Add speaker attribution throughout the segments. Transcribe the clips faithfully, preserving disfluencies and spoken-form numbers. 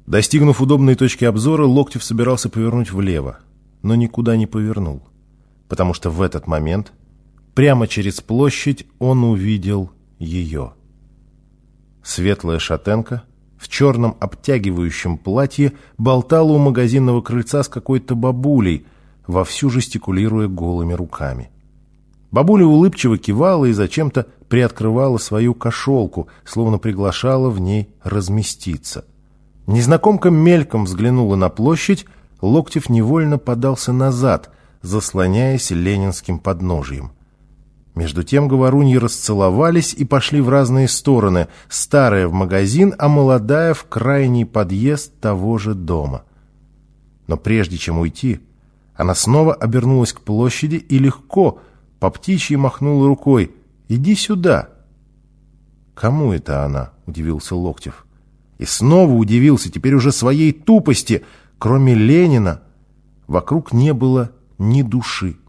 Speaker 1: Достигнув удобной точки обзора, Локтев собирался повернуть влево, но никуда не повернул, потому что в этот момент прямо через площадь он увидел ее. Светлая шатенка в черном обтягивающем платье болтала у магазинного крыльца с какой-то бабулей, вовсю жестикулируя голыми руками. Бабуля улыбчиво кивала и зачем-то приоткрывала свою кошелку, словно приглашала в ней разместиться. Незнакомка мельком взглянула на площадь, Локтев невольно подался назад, заслоняясь ленинским подножием. Между тем говоруньи расцеловались и пошли в разные стороны, старая в магазин, а молодая в крайний подъезд того же дома. Но прежде чем уйти, она снова обернулась к площади и легко, по птичьи махнула рукой: «Иди сюда». «Кому это она?» — удивился Локтев. И снова удивился, теперь уже своей тупости. Кроме Ленина вокруг не было ни души.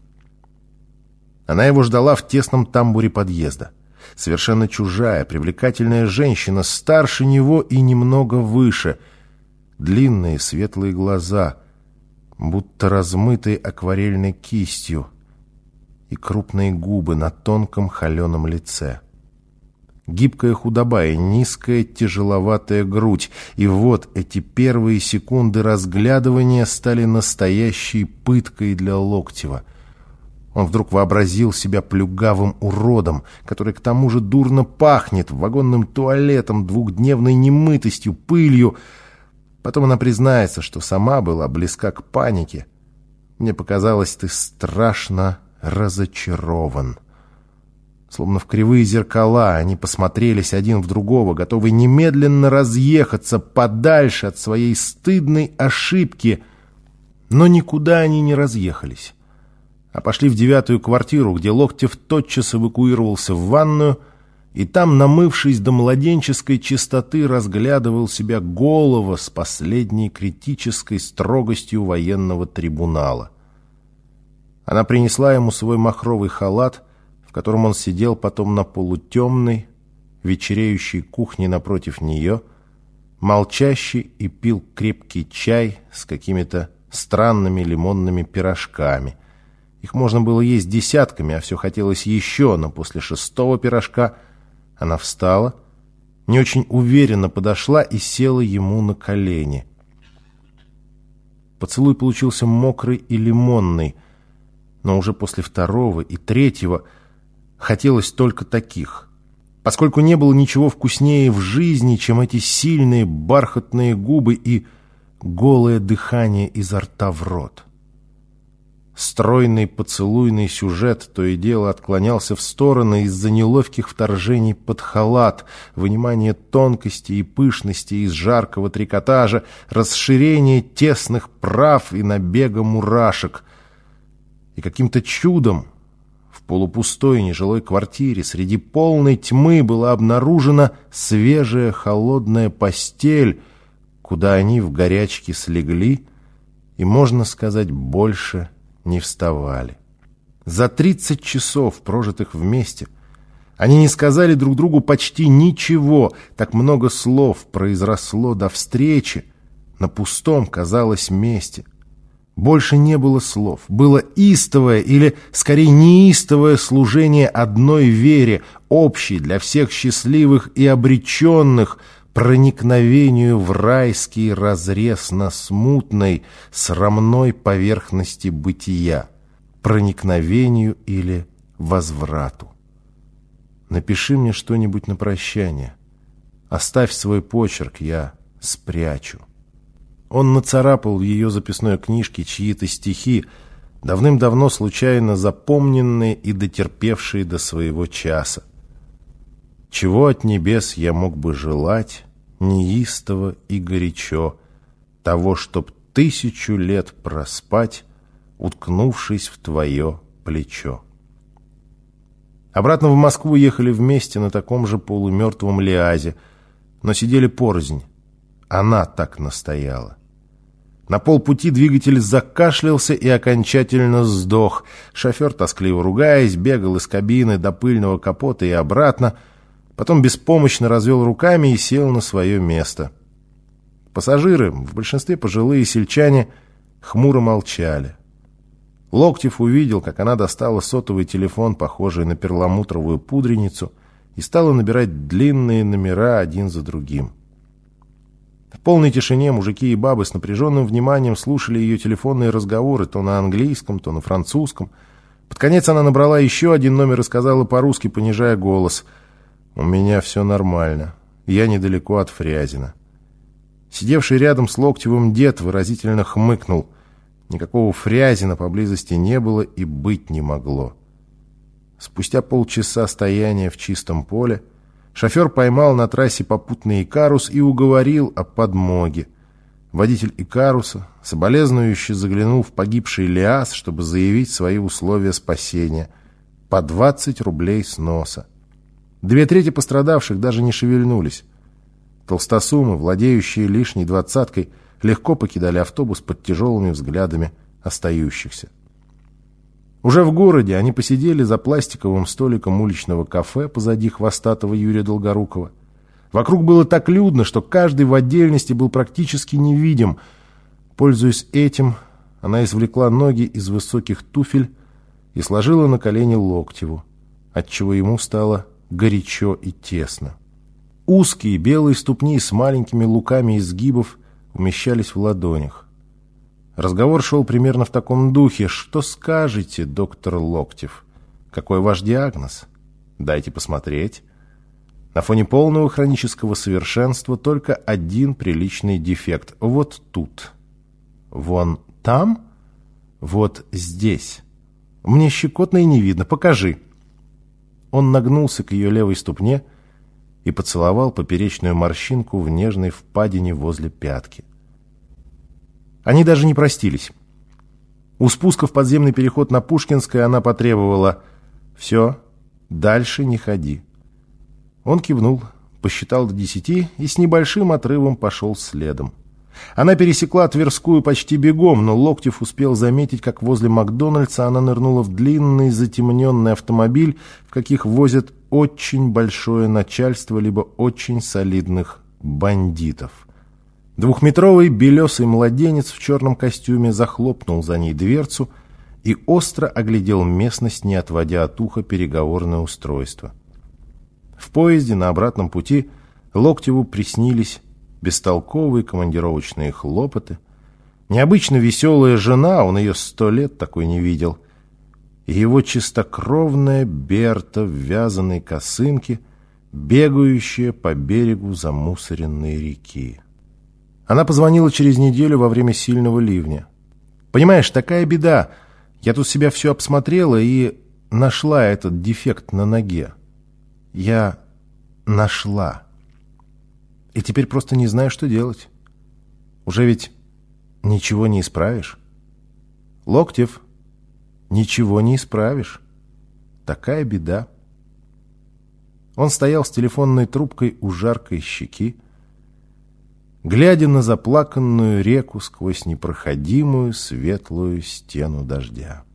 Speaker 1: Она его ждала в тесном тамбуре подъезда. Совершенно чужая, привлекательная женщина, старше него и немного выше. Длинные светлые глаза, будто размытые акварельной кистью, и крупные губы на тонком холеном лице. Гибкая худоба и низкая тяжеловатая грудь. И вот эти первые секунды разглядывания стали настоящей пыткой для Локтева. Он вдруг вообразил себя плюгавым уродом, который к тому же дурно пахнет, вагонным туалетом, двухдневной немытостью, пылью. Потом она признается, что сама была близка к панике. «Мне показалось, ты страшно разочарован». Словно в кривые зеркала они посмотрелись один в другого, готовые немедленно разъехаться подальше от своей стыдной ошибки. Но никуда они не разъехались, а пошли в девятую квартиру, где Локтев тотчас эвакуировался в ванную, и там, намывшись до младенческой чистоты, разглядывал себя голого с последней критической строгостью военного трибунала. Она принесла ему свой махровый халат, в котором он сидел потом на полутемной, вечереющей кухне напротив нее, молчащий, и пил крепкий чай с какими-то странными лимонными пирожками. Их можно было есть десятками, а все хотелось еще, но после шестого пирожка она встала, не очень уверенно подошла и села ему на колени. Поцелуй получился мокрый и лимонный, но уже после второго и третьего хотелось только таких, поскольку не было ничего вкуснее в жизни, чем эти сильные бархатные губы и голое дыхание изо рта в рот. Стройный поцелуйный сюжет то и дело отклонялся в стороны из-за неловких вторжений под халат, вынимания тонкости и пышности из жаркого трикотажа, расширения тесных прав и набега мурашек. И каким-то чудом в полупустой нежилой квартире среди полной тьмы была обнаружена свежая холодная постель, куда они в горячке слегли и, можно сказать, больше не вставали. За тридцать часов, прожитых вместе, они не сказали друг другу почти ничего. Так много слов произросло до встречи на пустом, казалось, месте. Больше не было слов. Было истовое, или, скорее, неистовое служение одной вере, общей для всех счастливых и обреченных, проникновению в райский разрез на смутной, срамной поверхности бытия, проникновению или возврату. Напиши мне что-нибудь на прощание. Оставь свой почерк, я спрячу. Он нацарапал в ее записной книжке чьи-то стихи, давным-давно случайно запомненные и дотерпевшие до своего часа. Чего от небес я мог бы желать, неистово и горячо, того, чтоб тысячу лет проспать, уткнувшись в твое плечо. Обратно в Москву ехали вместе на таком же полумертвом Лиазе, но сидели порознь. Она так настояла. На полпути двигатель закашлялся и окончательно сдох. Шофер, тоскливо ругаясь, бегал из кабины до пыльного капота и обратно, потом беспомощно развел руками и сел на свое место. Пассажиры, в большинстве пожилые сельчане, хмуро молчали. Локтев увидел, как она достала сотовый телефон, похожий на перламутровую пудреницу, и стала набирать длинные номера один за другим. В полной тишине мужики и бабы с напряженным вниманием слушали ее телефонные разговоры то на английском, то на французском. Под конец она набрала еще один номер и сказала по-русски, понижая голос: «У меня все нормально. Я недалеко от Фрязино». Сидевший рядом с Локтевым дед выразительно хмыкнул. Никакого Фрязино поблизости не было и быть не могло. Спустя полчаса стояния в чистом поле шофер поймал на трассе попутный Икарус и уговорил о подмоге. Водитель Икаруса, соболезнующе заглянул в погибший ЛиАЗ, чтобы заявить свои условия спасения. По двадцать рублей с носа. Две трети пострадавших даже не шевельнулись. Толстосумы, владеющие лишней двадцаткой, легко покидали автобус под тяжелыми взглядами остающихся. Уже в городе они посидели за пластиковым столиком уличного кафе позади хвостатого Юрия Долгорукова. Вокруг было так людно, что каждый в отдельности был практически невидим. Пользуясь этим, она извлекла ноги из высоких туфель и сложила на колени Локтеву, отчего ему стало горячо и тесно. Узкие белые ступни с маленькими луками изгибов умещались в ладонях. Разговор шел примерно в таком духе: «Что скажете, доктор Локтев? Какой ваш диагноз? Дайте посмотреть». На фоне полного хронического совершенства только один приличный дефект. Вот тут. Вон там? Вот здесь. Мне щекотно и не видно. Покажи. Он нагнулся к ее левой ступне и поцеловал поперечную морщинку в нежной впадине возле пятки. Они даже не простились. У спуска в подземный переход на Пушкинской она потребовала: «Все, дальше не ходи». Он кивнул, посчитал до десяти и с небольшим отрывом пошел следом. Она пересекла Тверскую почти бегом, но Локтев успел заметить, как возле Макдональдса она нырнула в длинный затемненный автомобиль, в каких возят очень большое начальство либо очень солидных бандитов. Двухметровый белесый младенец в черном костюме захлопнул за ней дверцу и остро оглядел местность, не отводя от уха переговорное устройство. В поезде на обратном пути Локтеву приснились бестолковые командировочные хлопоты, необычно веселая жена, он ее сто лет такой не видел, и его чистокровная Берта в вязаной косынке, бегающая по берегу замусоренной реки. Она позвонила через неделю во время сильного ливня. «Понимаешь, такая беда. Я тут себя все обсмотрела и нашла этот дефект на ноге. Я нашла. И теперь просто не знаю, что делать. Уже ведь ничего не исправишь. Локтев, ничего не исправишь. Такая беда». Он стоял с телефонной трубкой у жаркой щеки, глядя на заплаканную реку сквозь непроходимую светлую стену дождя.